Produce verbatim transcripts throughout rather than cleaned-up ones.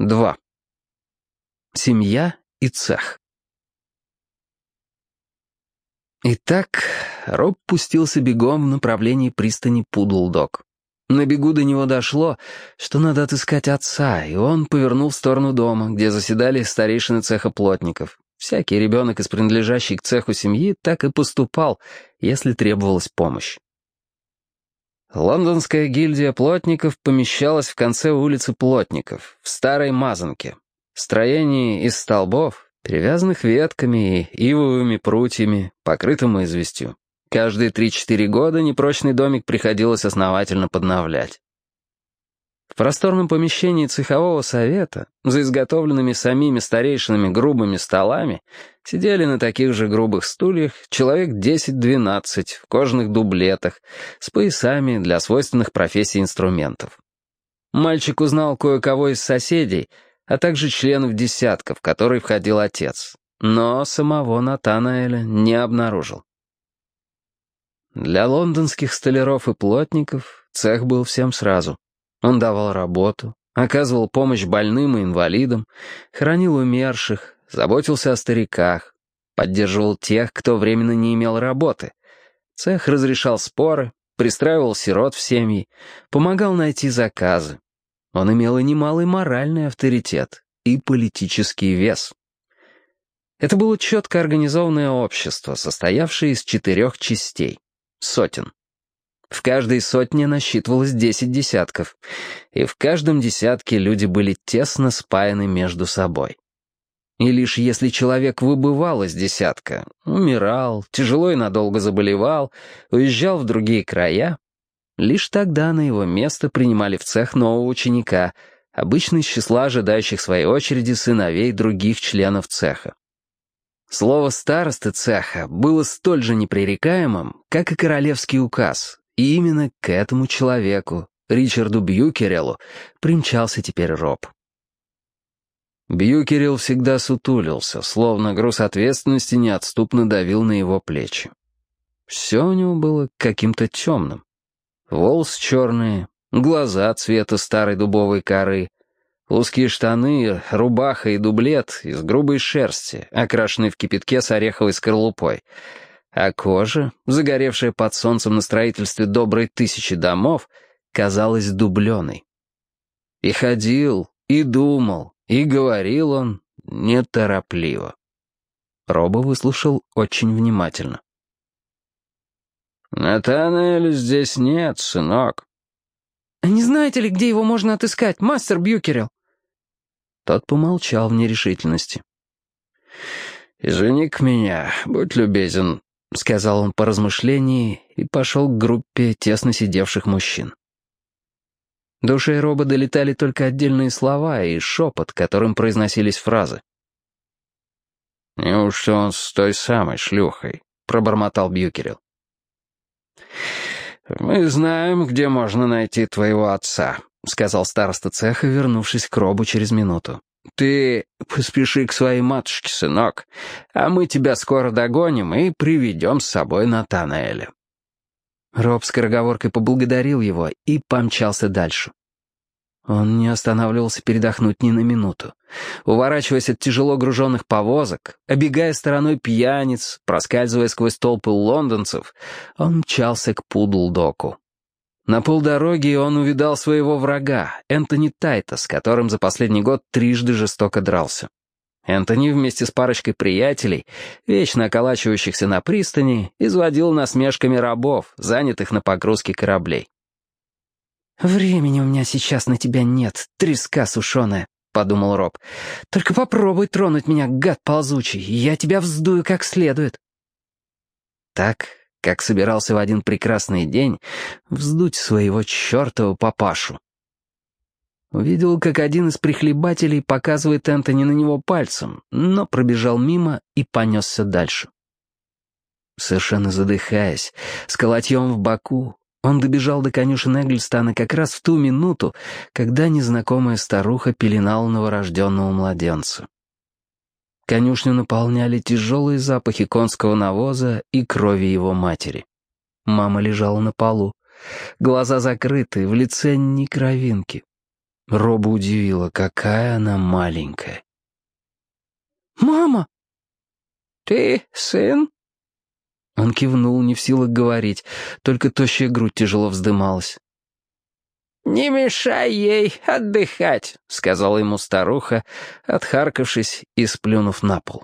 два. Семья и цех. Итак, Роб пустился бегом в направлении пристани Пудлдог. На бегу до него дошло, что надо отыскать отца, и он повернул в сторону дома, где заседали старейшины цеха плотников. Всякий ребенок из принадлежащей к цеху семьи так и поступал, если требовалась помощь. Лондонская гильдия плотников помещалась в конце улицы Плотников, в Старой Мазанке. Строение из столбов, перевязанных ветками и ивовыми прутьями, покрытым известью. Каждые три-четыре года непрочный домик приходилось основательно подновлять. В просторном помещении цехового совета, за изготовленными самими старейшинами грубыми столами, сидели на таких же грубых стульях человек десять-двенадцать в кожаных дублетах, с поясами для свойственных профессий инструментов. Мальчик узнал кое-кого из соседей, а также членов десятка, в который входил отец, но самого Натанаэля не обнаружил. Для лондонских столяров и плотников цех был всем сразу. Он давал работу, оказывал помощь больным и инвалидам, хоронил умерших, заботился о стариках, поддерживал тех, кто временно не имел работы. Цех разрешал споры, пристраивал сирот в семьи, помогал найти заказы. Он имел и немалый моральный авторитет, и политический вес. Это было четко организованное общество, состоявшее из четырех частей, сотен. В каждой сотне насчитывалось десять десятков, и в каждом десятке люди были тесно спаяны между собой. И лишь если человек выбывал из десятка, умирал, тяжело и надолго заболевал, уезжал в другие края, лишь тогда на его место принимали в цех нового ученика, обычно из числа ожидающих своей очереди сыновей других членов цеха. Слово старосты цеха было столь же непререкаемым, как и королевский указ, и именно к этому человеку, Ричарду Бьюкерелу, примчался теперь Роб. Бьюкерел всегда сутулился, словно груз ответственности неотступно давил на его плечи. Все у него было каким-то темным. Волосы черные, глаза цвета старой дубовой коры, узкие штаны, рубаха и дублет из грубой шерсти, окрашенные в кипятке с ореховой скорлупой, а кожа, загоревшая под солнцем на строительстве доброй тысячи домов, казалась дубленой. И ходил, и думал, и говорил он неторопливо. Роба выслушал очень внимательно. «Натанаэля здесь нет, сынок». «Не знаете ли, где его можно отыскать, мастер Бьюкерел?» Тот помолчал в нерешительности. «Извини-ка меня, будь любезен», — сказал он по размышлении и пошел к группе тесно сидевших мужчин. До ушей Роба долетали только отдельные слова и шепот, которым произносились фразы. «Неужто он с той самой шлюхой?» — пробормотал Бьюкерел. «Мы знаем, где можно найти твоего отца», — сказал староста цеха, вернувшись к Робу через минуту. «Ты поспеши к своей матушке, сынок, а мы тебя скоро догоним и приведем с собой Натанаэля». Роб скороговоркой поблагодарил его и помчался дальше. Он не останавливался передохнуть ни на минуту. Уворачиваясь от тяжело груженных повозок, обегая стороной пьяниц, проскальзывая сквозь толпы лондонцев, он мчался к Пудлдоку. На полдороги он увидал своего врага, Энтони Тайта, с которым за последний год трижды жестоко дрался. Энтони вместе с парочкой приятелей, вечно околачивающихся на пристани, изводил насмешками рабов, занятых на погрузке кораблей. «Времени у меня сейчас на тебя нет, треска сушеная», — подумал Роб. «Только попробуй тронуть меня, гад ползучий, и я тебя вздую как следует». Так, как собирался в один прекрасный день вздуть своего чертова папашу. Увидел, как один из прихлебателей показывает Энтони на него пальцем, но пробежал мимо и понесся дальше. Совершенно задыхаясь, с колотьем в боку, он добежал до конюшен Эгльстана как раз в ту минуту, когда незнакомая старуха пеленала новорожденного младенца. Конюшню наполняли тяжелые запахи конского навоза и крови его матери. Мама лежала на полу. Глаза закрыты, в лице ни кровинки. Роба удивила, какая она маленькая. «Мама!» «Ты сын?» Он кивнул, не в силах говорить, только тощая грудь тяжело вздымалась. «Не мешай ей отдыхать», — сказала ему старуха, отхаркавшись и сплюнув на пол.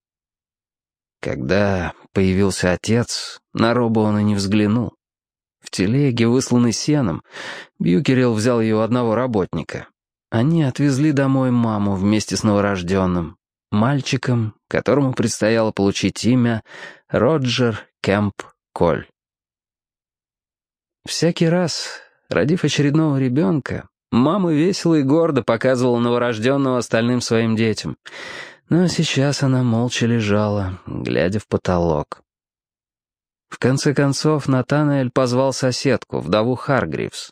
Когда появился отец, на Робу он и не взглянул. В телеге, высланной сеном, Бьюкерилл взял ее у одного работника. Они отвезли домой маму вместе с новорожденным, мальчиком, которому предстояло получить имя Роджер Кэмп Коль. Всякий раз, родив очередного ребенка, мама весело и гордо показывала новорожденного остальным своим детям, но сейчас она молча лежала, глядя в потолок. В конце концов, Натанаэль позвал соседку, вдову Харгривс.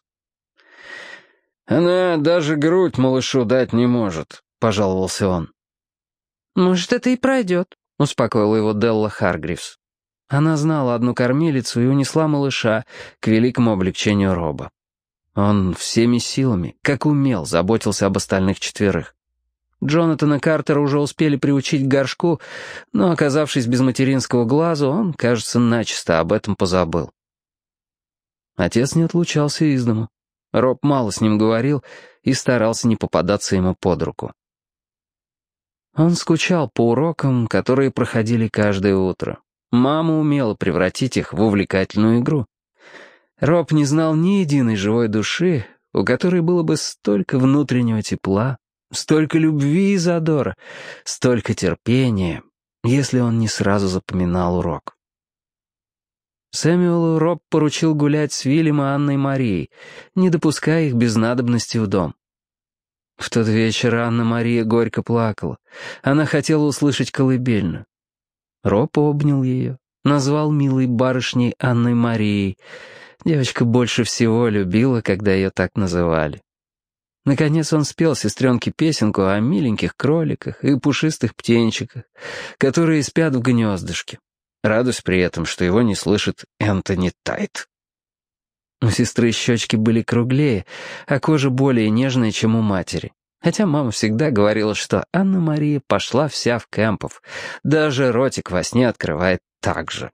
«Она даже грудь малышу дать не может», — пожаловался он. «Может, это и пройдет», — успокоила его Делла Харгривс. Она знала одну кормилицу и унесла малыша к великому облегчению Роба. Он всеми силами, как умел, заботился об остальных четверых. Джонатана Картера уже успели приучить к горшку, но, оказавшись без материнского глаза, он, кажется, начисто об этом позабыл. Отец не отлучался из дому. Роб мало с ним говорил и старался не попадаться ему под руку. Он скучал по урокам, которые проходили каждое утро. Мама умела превратить их в увлекательную игру. Роб не знал ни единой живой души, у которой было бы столько внутреннего тепла, столько любви и задора, столько терпения, если он не сразу запоминал урок. Сэмюэлу Роб поручил гулять с Виллем и Анной Марией, не допуская их без надобности в дом. В тот вечер Анна-Мария горько плакала. Она хотела услышать колыбельную. Роб обнял ее, назвал милой барышней Анной Марией. Девочка больше всего любила, когда ее так называли. Наконец он спел сестренке песенку о миленьких кроликах и пушистых птенчиках, которые спят в гнездышке, радуясь при этом, что его не слышит Энтони Тайт. У сестры щечки были круглее, а кожа более нежная, чем у матери. Хотя мама всегда говорила, что Анна-Мария пошла вся в Кэмпов, даже ротик во сне открывает так же.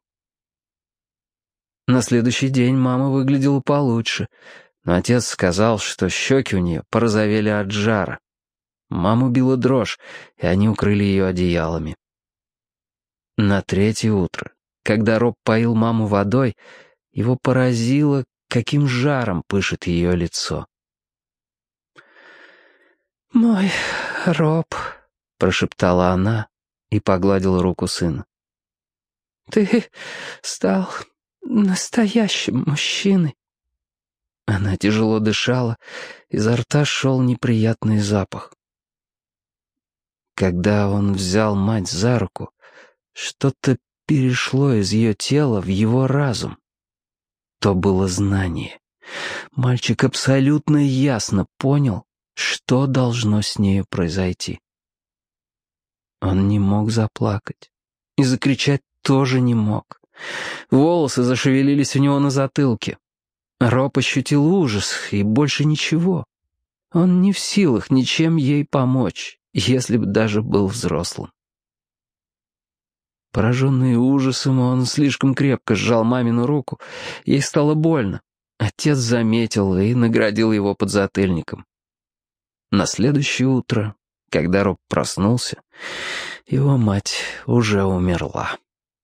На следующий день мама выглядела получше, но отец сказал, что щеки у нее порозовели от жара. Маму била дрожь, и они укрыли ее одеялами. На третье утро, когда Роб поил маму водой, его поразило, каким жаром пышет ее лицо. «Мой Роб», — прошептала она и погладила руку сына. «Ты стал настоящим мужчиной». Она тяжело дышала, изо рта шел неприятный запах. Когда он взял мать за руку, что-то перешло из ее тела в его разум. То было знание. Мальчик абсолютно ясно понял, что должно с нею произойти. Он не мог заплакать. И закричать тоже не мог. Волосы зашевелились у него на затылке. Роб ощутил ужас и больше ничего. Он не в силах ничем ей помочь, если бы даже был взрослым. Пораженный ужасом, он слишком крепко сжал мамину руку. Ей стало больно. Отец заметил и наградил его подзатыльником. На следующее утро, когда Роб проснулся, его мать уже умерла.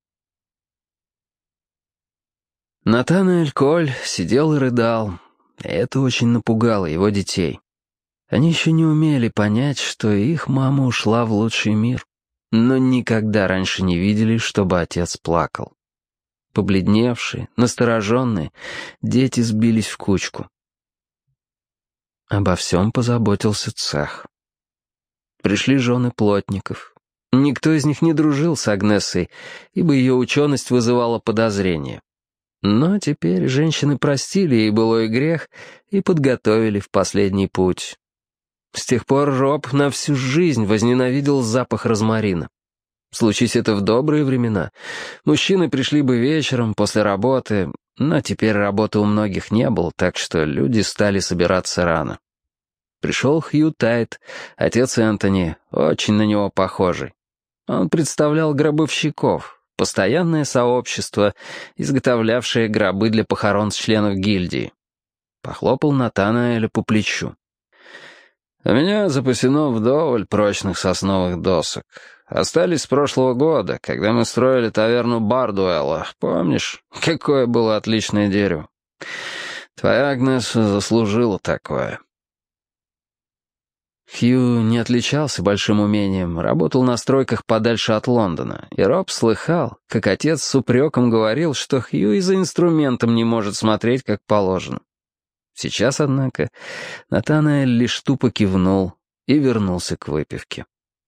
Натанаэль Коль сидел и рыдал, и это очень напугало его детей. Они еще не умели понять, что их мама ушла в лучший мир, но никогда раньше не видели, чтобы отец плакал. Побледневшие, настороженные, дети сбились в кучку. Обо всем позаботился цех. Пришли жены плотников. Никто из них не дружил с Агнессой, ибо ее ученость вызывала подозрения. Но теперь женщины простили ей былой грех и подготовили в последний путь. С тех пор Роб на всю жизнь возненавидел запах розмарина. Случись это в добрые времена, мужчины пришли бы вечером после работы, но теперь работы у многих не было, так что люди стали собираться рано. Пришел Хью Тайт, отец Энтони, очень на него похожий. Он представлял гробовщиков, постоянное сообщество, изготовлявшее гробы для похорон членов гильдии. Похлопал Натанаэля по плечу. «У меня запасено вдоволь прочных сосновых досок. Остались с прошлого года, когда мы строили таверну Бардуэлла. Помнишь, какое было отличное дерево? Твоя Агнес заслужила такое». Хью не отличался большим умением, работал на стройках подальше от Лондона, и Роб слыхал, как отец с упреком говорил, что Хью и за инструментом не может смотреть, как положено. Сейчас, однако, Натанаэль лишь тупо кивнул и вернулся к выпивке.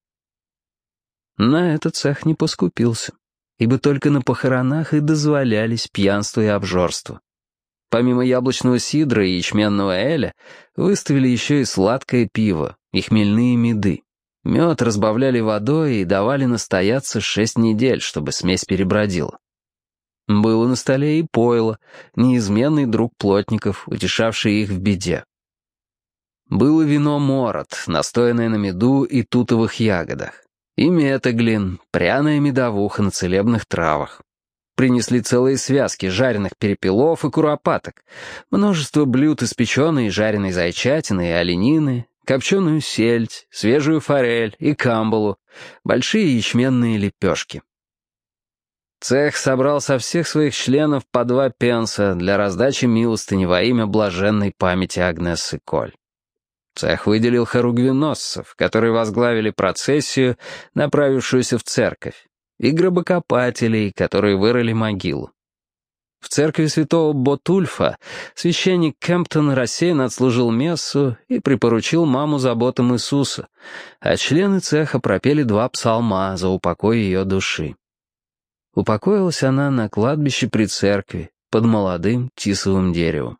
На этот цех не поскупился, ибо только на похоронах и дозволялись пьянство и обжорство. Помимо яблочного сидра и ячменного эля, выставили еще и сладкое пиво и хмельные меды. Мед разбавляли водой и давали настояться шесть недель, чтобы смесь перебродила. Было на столе и пойло, неизменный друг плотников, утешавший их в беде. Было вино Морот, настоянное на меду и тутовых ягодах, и метаглин, пряная медовуха на целебных травах. Принесли целые связки жареных перепелов и куропаток, множество блюд из печеной и жареной зайчатины и оленины, копченую сельдь, свежую форель и камбалу, большие ячменные лепешки. Цех собрал со всех своих членов по два пенса для раздачи милостыни во имя блаженной памяти Агнессы Коль. Цех выделил хоругвеносцев, которые возглавили процессию, направившуюся в церковь, и гробокопателей, которые вырыли могилу. В церкви святого Ботульфа священник Кемптон рассеянно отслужил мессу и припоручил маму заботам Иисуса, а члены цеха пропели два псалма за упокой ее души. Упокоилась она на кладбище при церкви, под молодым тисовым деревом.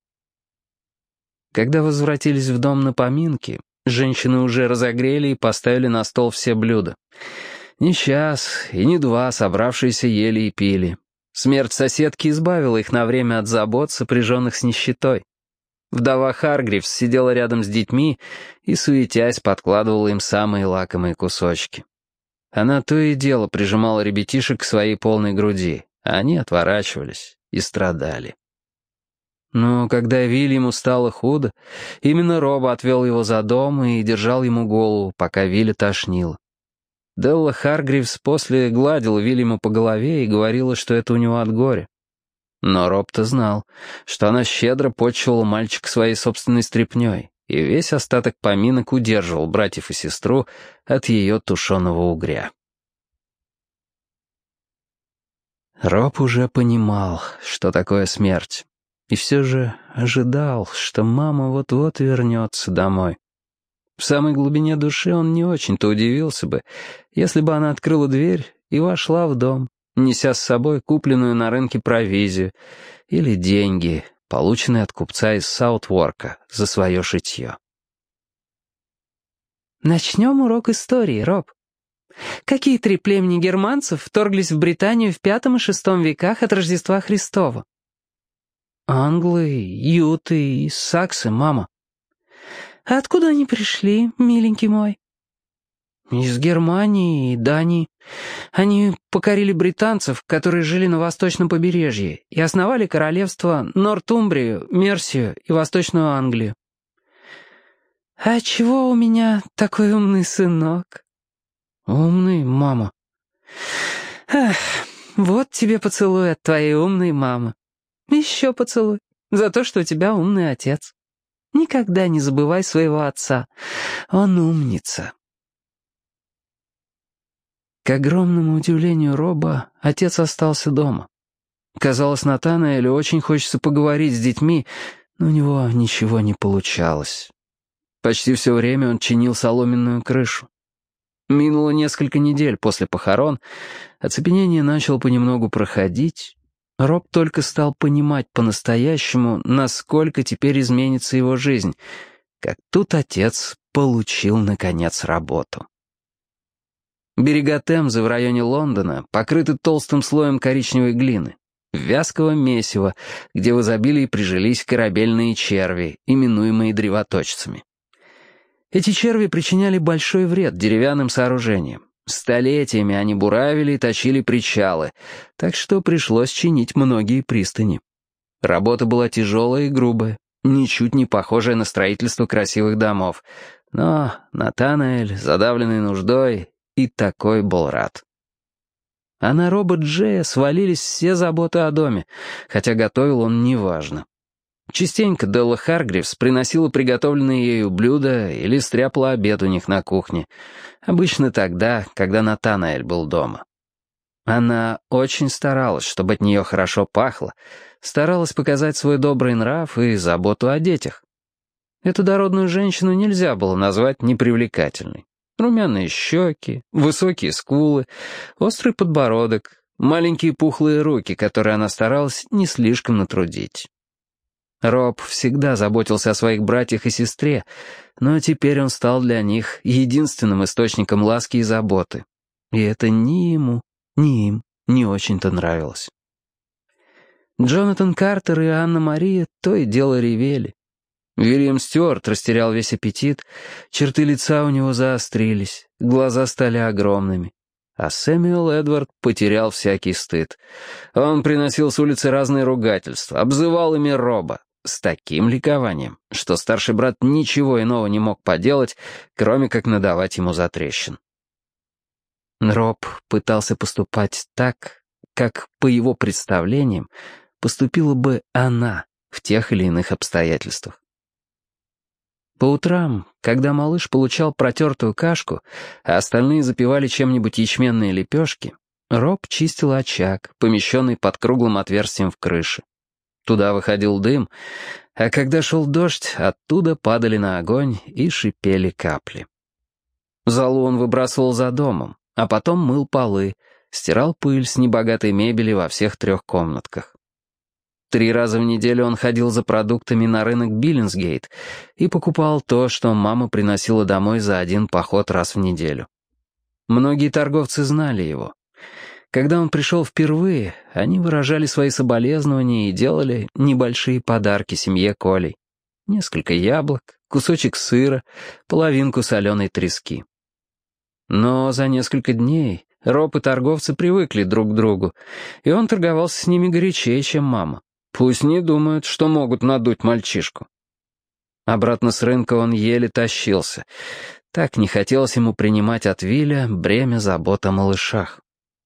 Когда возвратились в дом на поминки, женщины уже разогрели и поставили на стол все блюда. Ни час и ни два собравшиеся ели и пили. Смерть соседки избавила их на время от забот, сопряженных с нищетой. Вдова Харгривс сидела рядом с детьми и, суетясь, подкладывала им самые лакомые кусочки. Она то и дело прижимала ребятишек к своей полной груди, а они отворачивались и страдали. Но когда Вильяму стало худо, именно Роба отвел его за дом и держал ему голову, пока Вилли тошнило. Делла Харгривс после гладила Вильяму по голове и говорила, что это у него от горя. Но Роб-то знал, что она щедро почивала мальчика своей собственной стряпнёй, и весь остаток поминок удерживал братьев и сестру от ее тушеного угря. Роб уже понимал, что такое смерть, и все же ожидал, что мама вот-вот вернется домой. В самой глубине души он не очень-то удивился бы, если бы она открыла дверь и вошла в дом, неся с собой купленную на рынке провизию или деньги, полученные от купца из Саутворка за свое шитье. Начнем урок истории, Роб. Какие три племени германцев вторглись в Британию в пятом и шестом веках от Рождества Христова? Англы, юты и саксы, мама. А откуда они пришли, миленький мой? Из Германии и Дании. Они покорили британцев, которые жили на восточном побережье, и основали королевства Нортумбрию, Мерсию и Восточную Англию. А чего у меня такой умный сынок? Умный, мама. Ах, вот тебе поцелуй от твоей умной мамы. Еще поцелуй за то, что у тебя умный отец. Никогда не забывай своего отца. Он умница. К огромному удивлению Роба, отец остался дома. Казалось, Натанаэлю очень хочется поговорить с детьми, но у него ничего не получалось. Почти все время он чинил соломенную крышу. Минуло несколько недель после похорон, оцепенение начало понемногу проходить. Роб только стал понимать по-настоящему, насколько теперь изменится его жизнь, как тут отец получил, наконец, работу. Берега Темзы в районе Лондона покрыты толстым слоем коричневой глины, вязкого месива, где в изобилии прижились корабельные черви, именуемые древоточцами. Эти черви причиняли большой вред деревянным сооружениям. Столетиями они буравили и точили причалы, так что пришлось чинить многие пристани. Работа была тяжелая и грубая, ничуть не похожая на строительство красивых домов, но Натанаэль, задавленный нуждой, и такой был рад. А на Роба Джея свалились все заботы о доме, хотя готовил он неважно. Частенько Делла Харгривс приносила приготовленные ею блюда или стряпала обед у них на кухне, обычно тогда, когда Натанаэль был дома. Она очень старалась, чтобы от нее хорошо пахло, старалась показать свой добрый нрав и заботу о детях. Эту дородную женщину нельзя было назвать непривлекательной. Румяные щеки, высокие скулы, острый подбородок, маленькие пухлые руки, которые она старалась не слишком натрудить. Роб всегда заботился о своих братьях и сестре, но теперь он стал для них единственным источником ласки и заботы. И это ни ему, ни им не очень-то нравилось. Джонатан Картер и Анна-Мария то и дело ревели. Уильям Стюарт растерял весь аппетит, черты лица у него заострились, глаза стали огромными. А Сэмюэл Эдвард потерял всякий стыд. Он приносил с улицы разные ругательства, обзывал ими Роба с таким ликованием, что старший брат ничего иного не мог поделать, кроме как надавать ему затрещин. Роб пытался поступать так, как, по его представлениям, поступила бы она в тех или иных обстоятельствах. По утрам, когда малыш получал протертую кашку, а остальные запивали чем-нибудь ячменные лепешки, Роб чистил очаг, помещенный под круглым отверстием в крыше. Туда выходил дым, а когда шел дождь, оттуда падали на огонь и шипели капли. Золу он выбрасывал за домом, а потом мыл полы, стирал пыль с небогатой мебели во всех трех комнатках. Три раза в неделю он ходил за продуктами на рынок Биллинсгейт и покупал то, что мама приносила домой за один поход раз в неделю. Многие торговцы знали его. Когда он пришел впервые, они выражали свои соболезнования и делали небольшие подарки семье Колей. Несколько яблок, кусочек сыра, половинку соленой трески. Но за несколько дней Роб и торговцы привыкли друг к другу, и он торговался с ними горячее, чем мама. Пусть не думают, что могут надуть мальчишку. Обратно с рынка он еле тащился. Так не хотелось ему принимать от Виля бремя забот о малышах.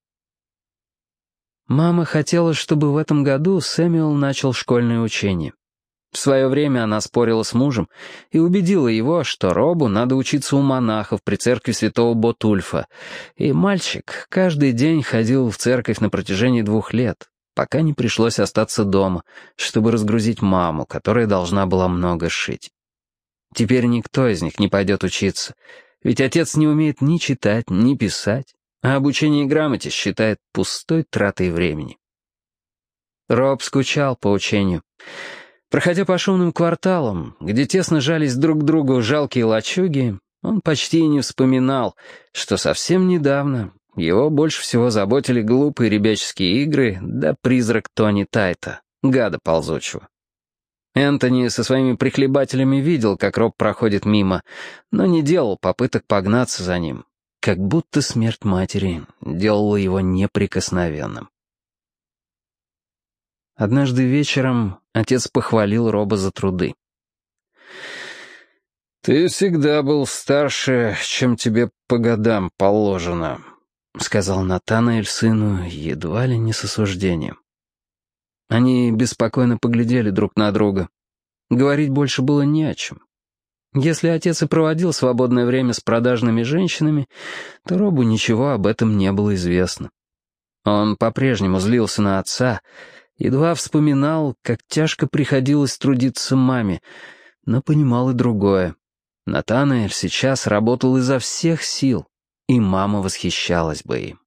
Мама хотела, чтобы в этом году Сэмюэл начал школьное учение. В свое время она спорила с мужем и убедила его, что Робу надо учиться у монахов при церкви святого Ботульфа, и мальчик каждый день ходил в церковь на протяжении двух лет, пока не пришлось остаться дома, чтобы разгрузить маму, которая должна была много шить. Теперь никто из них не пойдет учиться, ведь отец не умеет ни читать, ни писать, а обучение грамоте считает пустой тратой времени. Роб скучал по учению. Проходя по шумным кварталам, где тесно жались друг к другу жалкие лачуги, он почти и не вспоминал, что совсем недавно его больше всего заботили глупые ребяческие игры да призрак Тони Тайта, гада ползучего. Энтони со своими прихлебателями видел, как Роб проходит мимо, но не делал попыток погнаться за ним, как будто смерть матери делала его неприкосновенным. Однажды вечером отец похвалил Роба за труды. «Ты всегда был старше, чем тебе по годам положено», — сказал Натанаэль сыну едва ли не с осуждением. Они беспокойно поглядели друг на друга. Говорить больше было не о чем. Если отец и проводил свободное время с продажными женщинами, то Робу ничего об этом не было известно. Он по-прежнему злился на отца, едва вспоминал, как тяжко приходилось трудиться маме, но понимал и другое. Натанаэль сейчас работал изо всех сил, и мама восхищалась бы им.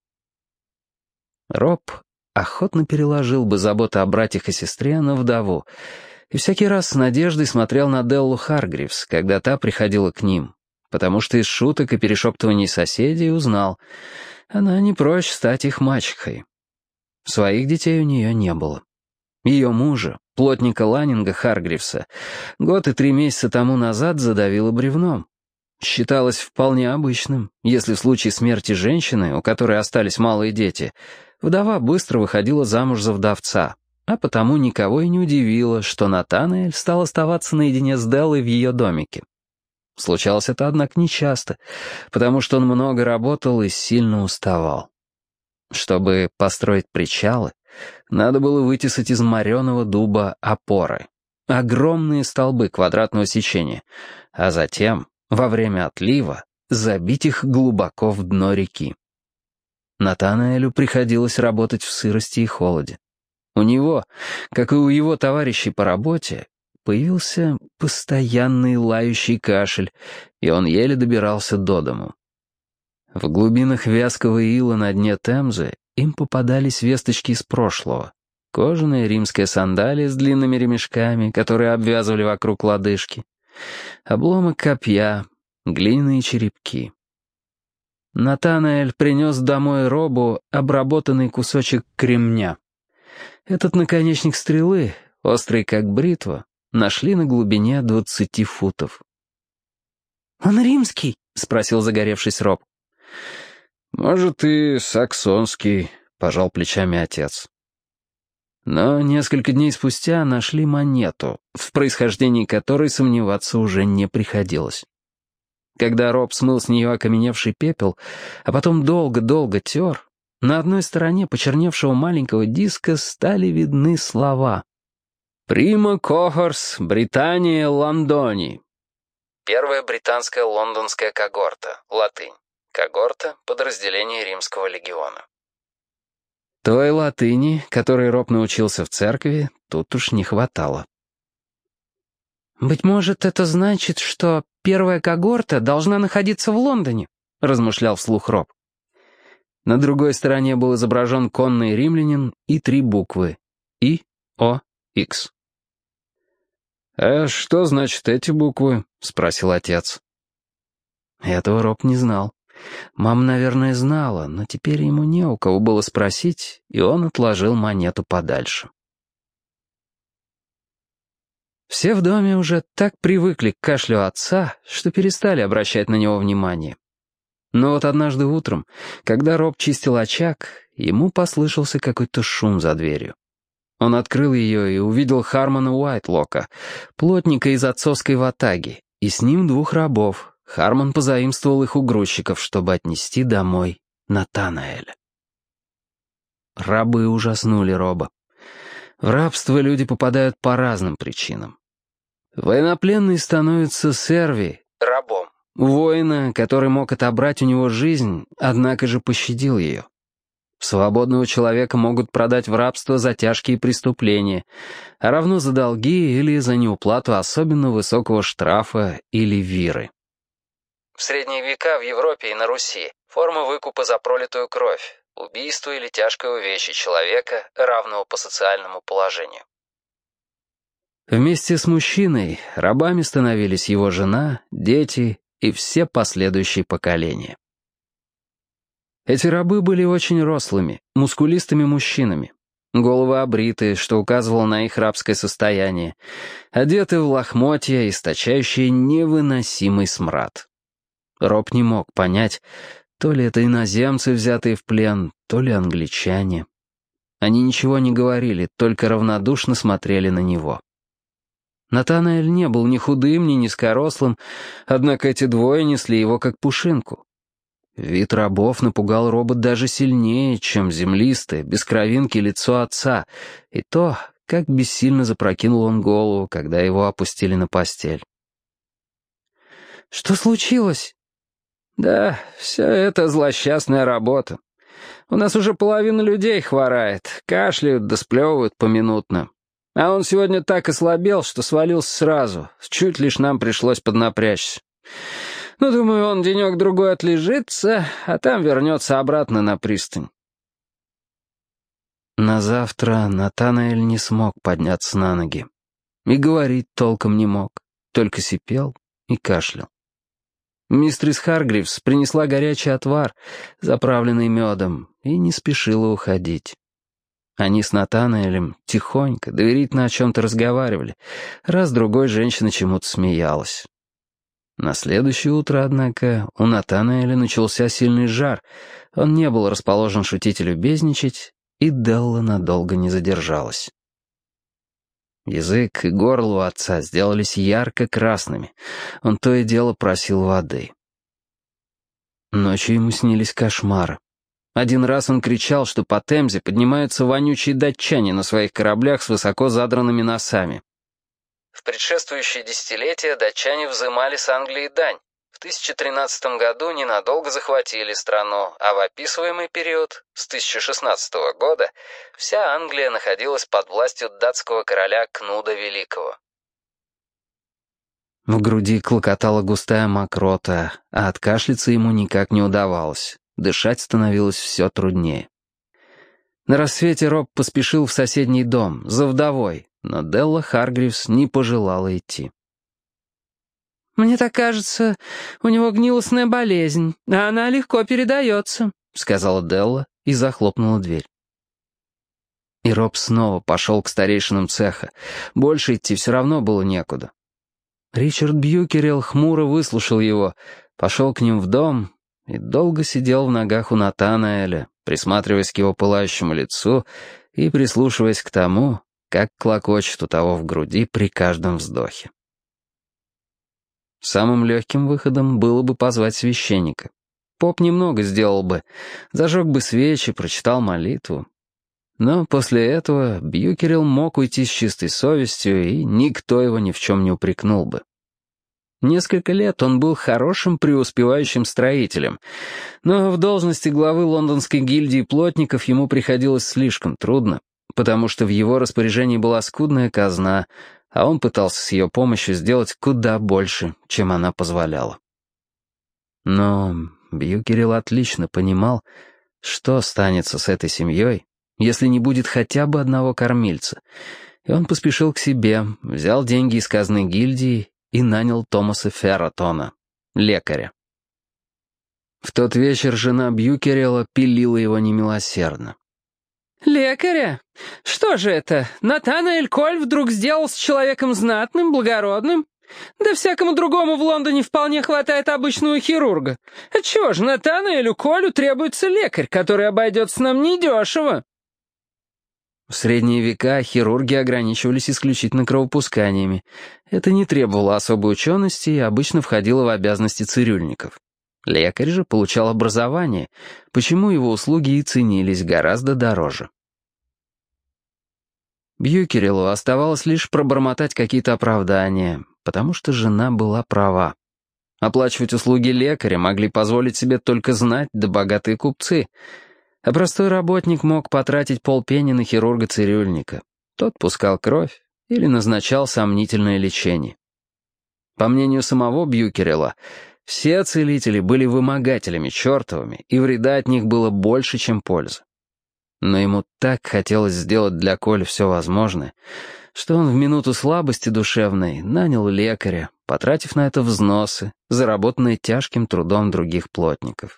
Роб охотно переложил бы заботы о братьях и сестре на вдову, и всякий раз с надеждой смотрел на Деллу Харгривс, когда та приходила к ним, потому что из шуток и перешептываний соседей узнал, она не прочь стать их мачехой. Своих детей у нее не было. Ее мужа, плотника Ланнинга Харгривса, год и три месяца тому назад задавило бревном, считалось вполне обычным, если в случае смерти женщины, у которой остались малые дети, вдова быстро выходила замуж за вдовца, а потому никого и не удивило, что Натанаэль стал оставаться наедине с Деллой в ее домике. Случалось это, однако, нечасто, потому что он много работал и сильно уставал. Чтобы построить причалы, надо было вытесать из мореного дуба опоры, огромные столбы квадратного сечения, а затем, во время отлива, забить их глубоко в дно реки. Натанаэлю приходилось работать в сырости и холоде. У него, как и у его товарищей по работе, появился постоянный лающий кашель, и он еле добирался до дому. В глубинах вязкого ила на дне Темзы им попадались весточки из прошлого. Кожаная римская сандалия с длинными ремешками, которые обвязывали вокруг лодыжки. Обломок копья, глиняные черепки. Натанаэль принес домой Робу обработанный кусочек кремня. Этот наконечник стрелы, острый как бритва, нашли на глубине двадцати футов. «Он римский?» — спросил загоревшись Роб. «Может, и саксонский», — пожал плечами отец. Но несколько дней спустя нашли монету, в происхождении которой сомневаться уже не приходилось. Когда Роб смыл с нее окаменевший пепел, а потом долго-долго тер, на одной стороне почерневшего маленького диска стали видны слова «Prima cohors Britanniae Londoni». Первая британская лондонская когорта, латынь. Когорта — подразделение римского легиона. Той латыни, которой Роб научился в церкви, тут уж не хватало. «Быть может, это значит, что первая когорта должна находиться в Лондоне», — размышлял вслух Роб. На другой стороне был изображен конный римлянин и три буквы И, О, Х. «А что значит эти буквы?» — спросил отец. Этого Роб не знал. Мама, наверное, знала, но теперь ему не у кого было спросить, и он отложил монету подальше. Все в доме уже так привыкли к кашлю отца, что перестали обращать на него внимание. Но вот однажды утром, когда Роб чистил очаг, ему послышался какой-то шум за дверью. Он открыл ее и увидел Хармона Уайтлока, плотника из отцовской ватаги, и с ним двух рабов. Хармон позаимствовал их у грузчиков, чтобы отнести домой Натанаэля. Рабы ужаснули Роба. В рабство люди попадают по разным причинам. Военнопленный становится серви, рабом, воина, который мог отобрать у него жизнь, однако же пощадил ее. Свободного человека могут продать в рабство за тяжкие преступления, а равно за долги или за неуплату особенно высокого штрафа или виры. В средние века в Европе и на Руси форма выкупа за пролитую кровь, убийство или тяжкое увечье человека, равного по социальному положению. Вместе с мужчиной рабами становились его жена, дети и все последующие поколения. Эти рабы были очень рослыми, мускулистыми мужчинами, головы обритые, что указывало на их рабское состояние, одеты в лохмотья, источающие невыносимый смрад. Роб не мог понять, то ли это иноземцы, взятые в плен, то ли англичане. Они ничего не говорили, только равнодушно смотрели на него. Натанаэль не был ни худым, ни низкорослым, однако эти двое несли его как пушинку. Вид рабов напугал Роба даже сильнее, чем землистое, без кровинки лицо отца, и то, как бессильно запрокинул он голову, когда его опустили на постель. «Что случилось?» «Да, все это злосчастная работа. У нас уже половина людей хворает, кашляют да сплевывают поминутно. А он сегодня так ослабел, что свалился сразу, чуть лишь нам пришлось поднапрячься. Ну, думаю, он денек-другой отлежится, а там вернется обратно на пристань». На завтра Натанаэль не смог подняться на ноги. И говорить толком не мог, только сипел и кашлял. Мистерис Харгривс принесла горячий отвар, заправленный медом, и не спешила уходить. Они с Натанаэлем тихонько, доверительно о чем-то разговаривали. Раз-другой женщина чему-то смеялась. На следующее утро, однако, у Натанаэля начался сильный жар, он не был расположен шутить и любезничать, и Делла надолго не задержалась. Язык и горло у отца сделались ярко-красными, он то и дело просил воды. Ночью ему снились кошмары. Один раз он кричал, что по Темзе поднимаются вонючие датчане на своих кораблях с высоко задранными носами. В предшествующие десятилетия датчане взымали с Англии дань. В тысяча тринадцатом году ненадолго захватили страну, а в описываемый период, с тысяча шестнадцатого года, вся Англия находилась под властью датского короля Кнуда Великого. В груди клокотала густая мокрота, а откашляться ему никак не удавалось. Дышать становилось все труднее. На рассвете Роб поспешил в соседний дом, за вдовой, но Делла Харгривс не пожелала идти. «Мне так кажется, у него гнилостная болезнь, а она легко передается», — сказала Делла и захлопнула дверь. И Роб снова пошел к старейшинам цеха. Больше идти все равно было некуда. Ричард Бьюкерелл хмуро выслушал его, пошел к ним в дом и долго сидел в ногах у Натанаэля, присматриваясь к его пылающему лицу и прислушиваясь к тому, как клокочет у того в груди при каждом вздохе. Самым легким выходом было бы позвать священника. Поп немного сделал бы, зажег бы свечи, прочитал молитву. Но после этого Бьюкерелл мог уйти с чистой совестью, и никто его ни в чем не упрекнул бы. Несколько лет он был хорошим преуспевающим строителем, но в должности главы лондонской гильдии плотников ему приходилось слишком трудно, потому что в его распоряжении была скудная казна, а он пытался с ее помощью сделать куда больше, чем она позволяла. Но Бьюкерелл отлично понимал, что станется с этой семьей, если не будет хотя бы одного кормильца, и он поспешил к себе, взял деньги из казны гильдии и нанял Томаса Ферратона, лекаря. В тот вечер жена Бьюкерелла пилила его немилосердно. «Лекаря? Что же это? Натанаэль Коль вдруг сделался человеком знатным, благородным? Да всякому другому в Лондоне вполне хватает обычного хирурга. Отчего же Натанаэлю Колю требуется лекарь, который обойдется нам недешево?» В средние века хирурги ограничивались исключительно кровопусканиями. Это не требовало особой учености и обычно входило в обязанности цирюльников. Лекарь же получал образование, почему его услуги и ценились гораздо дороже. Бьюкереллу оставалось лишь пробормотать какие-то оправдания, потому что жена была права. Оплачивать услуги лекаря могли позволить себе только знать да богатые купцы, а простой работник мог потратить полпенни на хирурга-цирюльника. Тот пускал кровь или назначал сомнительное лечение. По мнению самого Бьюкерелла, все целители были вымогателями чертовыми, и вреда от них было больше, чем пользы. Но ему так хотелось сделать для Коли все возможное, что он в минуту слабости душевной нанял лекаря, потратив на это взносы, заработанные тяжким трудом других плотников.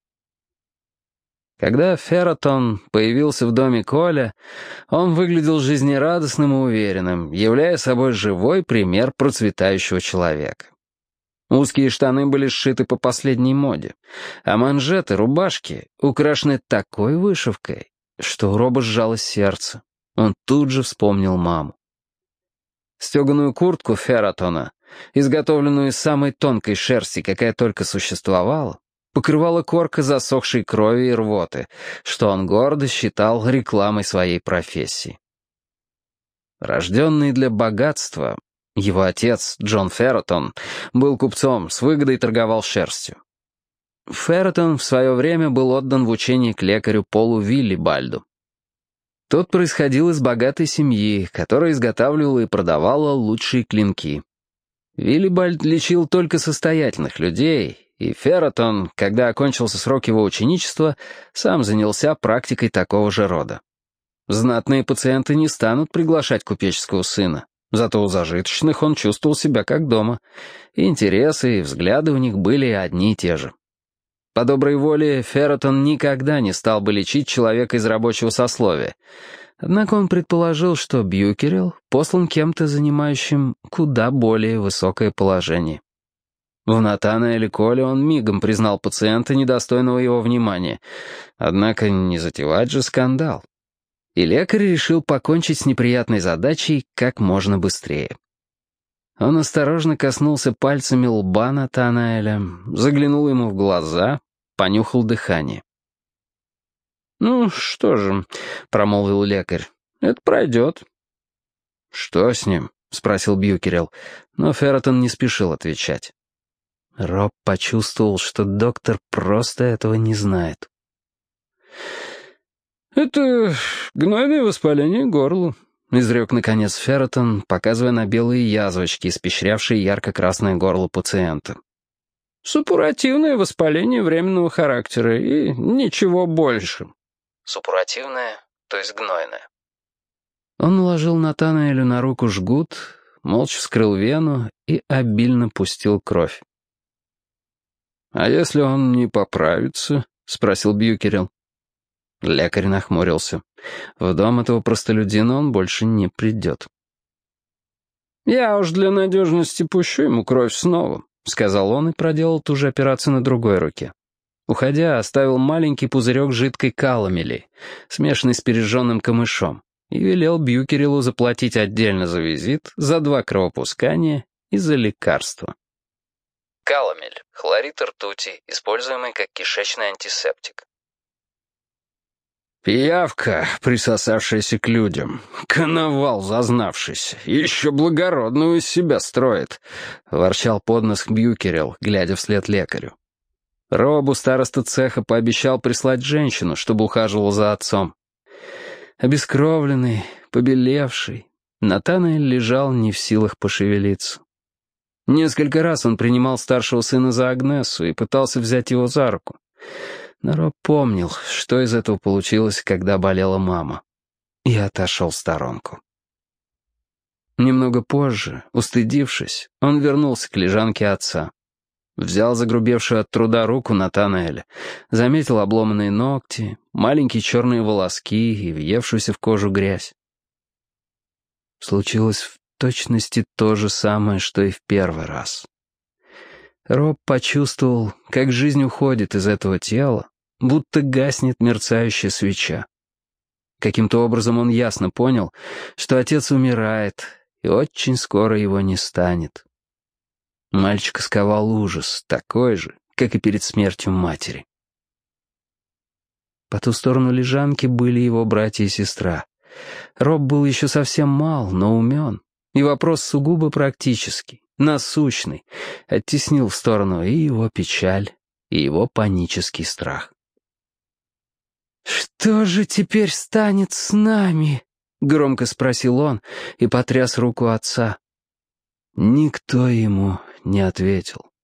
Когда Ферратон появился в доме Коля, он выглядел жизнерадостным и уверенным, являя собой живой пример процветающего человека. Узкие штаны были сшиты по последней моде, а манжеты рубашки украшены такой вышивкой, что у Роба сжалось сердце. Он тут же вспомнил маму. Стеганую куртку Ферратона, изготовленную из самой тонкой шерсти, какая только существовала, покрывала корка засохшей крови и рвоты, что он гордо считал рекламой своей профессии. Рожденный для богатства, его отец, Джон Ферратон, был купцом, с выгодой торговал шерстью. Ферратон в свое время был отдан в учение к лекарю Полу Виллибальду. Тот происходил из богатой семьи, которая изготавливала и продавала лучшие клинки. Виллибальд лечил только состоятельных людей, и Ферратон, когда окончился срок его ученичества, сам занялся практикой такого же рода. Знатные пациенты не станут приглашать купеческого сына, зато у зажиточных он чувствовал себя как дома, и интересы, и взгляды у них были одни и те же. По доброй воле Ферратон никогда не стал бы лечить человека из рабочего сословия, однако он предположил, что Бьюкерелл послан кем-то, занимающим куда более высокое положение. В Натанаэле Коле он мигом признал пациента, недостойного его внимания. Однако не затевать же скандал. И лекарь решил покончить с неприятной задачей как можно быстрее. Он осторожно коснулся пальцами лба Натанаэля, заглянул ему в глаза, понюхал дыхание. «Ну что же», — промолвил лекарь, — «это пройдет». «Что с ним?» — спросил Бьюкерел, но Ферротон не спешил отвечать. Роб почувствовал, что доктор просто этого не знает. «Это гнойное воспаление горла», — изрек наконец Ферротон, показывая на белые язвочки, испещрявшие ярко-красное горло пациента. «Суппуративное воспаление временного характера и ничего больше». Суппуративное, то есть гнойное. Он наложил Натанаэлю на руку жгут, молча вскрыл вену и обильно пустил кровь. «А если он не поправится?» — спросил Бьюкерел. Лекарь нахмурился. В дом этого простолюдина он больше не придет. «Я уж для надежности пущу ему кровь снова», — сказал он и проделал ту же операцию на другой руке. Уходя, оставил маленький пузырек жидкой каламели, смешанный с пережженным камышом, и велел Бьюкерелу заплатить отдельно за визит, за два кровопускания и за лекарство. Каламель — хлорид ртути, используемый как кишечный антисептик. «Пиявка, присосавшаяся к людям, коновал зазнавшийся, еще благородную из себя строит», — ворчал под нос Бьюкерел, глядя вслед лекарю. Робу староста цеха пообещал прислать женщину, чтобы ухаживал за отцом. Обескровленный, побелевший, Натанаэль лежал не в силах пошевелиться. Несколько раз он принимал старшего сына за Агнесу и пытался взять его за руку. Но Роб помнил, что из этого получилось, когда болела мама, и отошел в сторонку. Немного позже, устыдившись, он вернулся к лежанке отца. Взял загрубевшую от труда руку Натанаэля, заметил обломанные ногти, маленькие черные волоски и въевшуюся в кожу грязь. Случилось в точности то же самое, что и в первый раз. Роб почувствовал, как жизнь уходит из этого тела, будто гаснет мерцающая свеча. Каким-то образом он ясно понял, что отец умирает, и очень скоро его не станет. Мальчика сковал ужас, такой же, как и перед смертью матери. По ту сторону лежанки были его братья и сестра. Роб был еще совсем мал, но умен, и вопрос сугубо практический, насущный, оттеснил в сторону и его печаль, и его панический страх. «Что же теперь станет с нами?» — громко спросил он и потряс руку отца. Никто ему не ответил.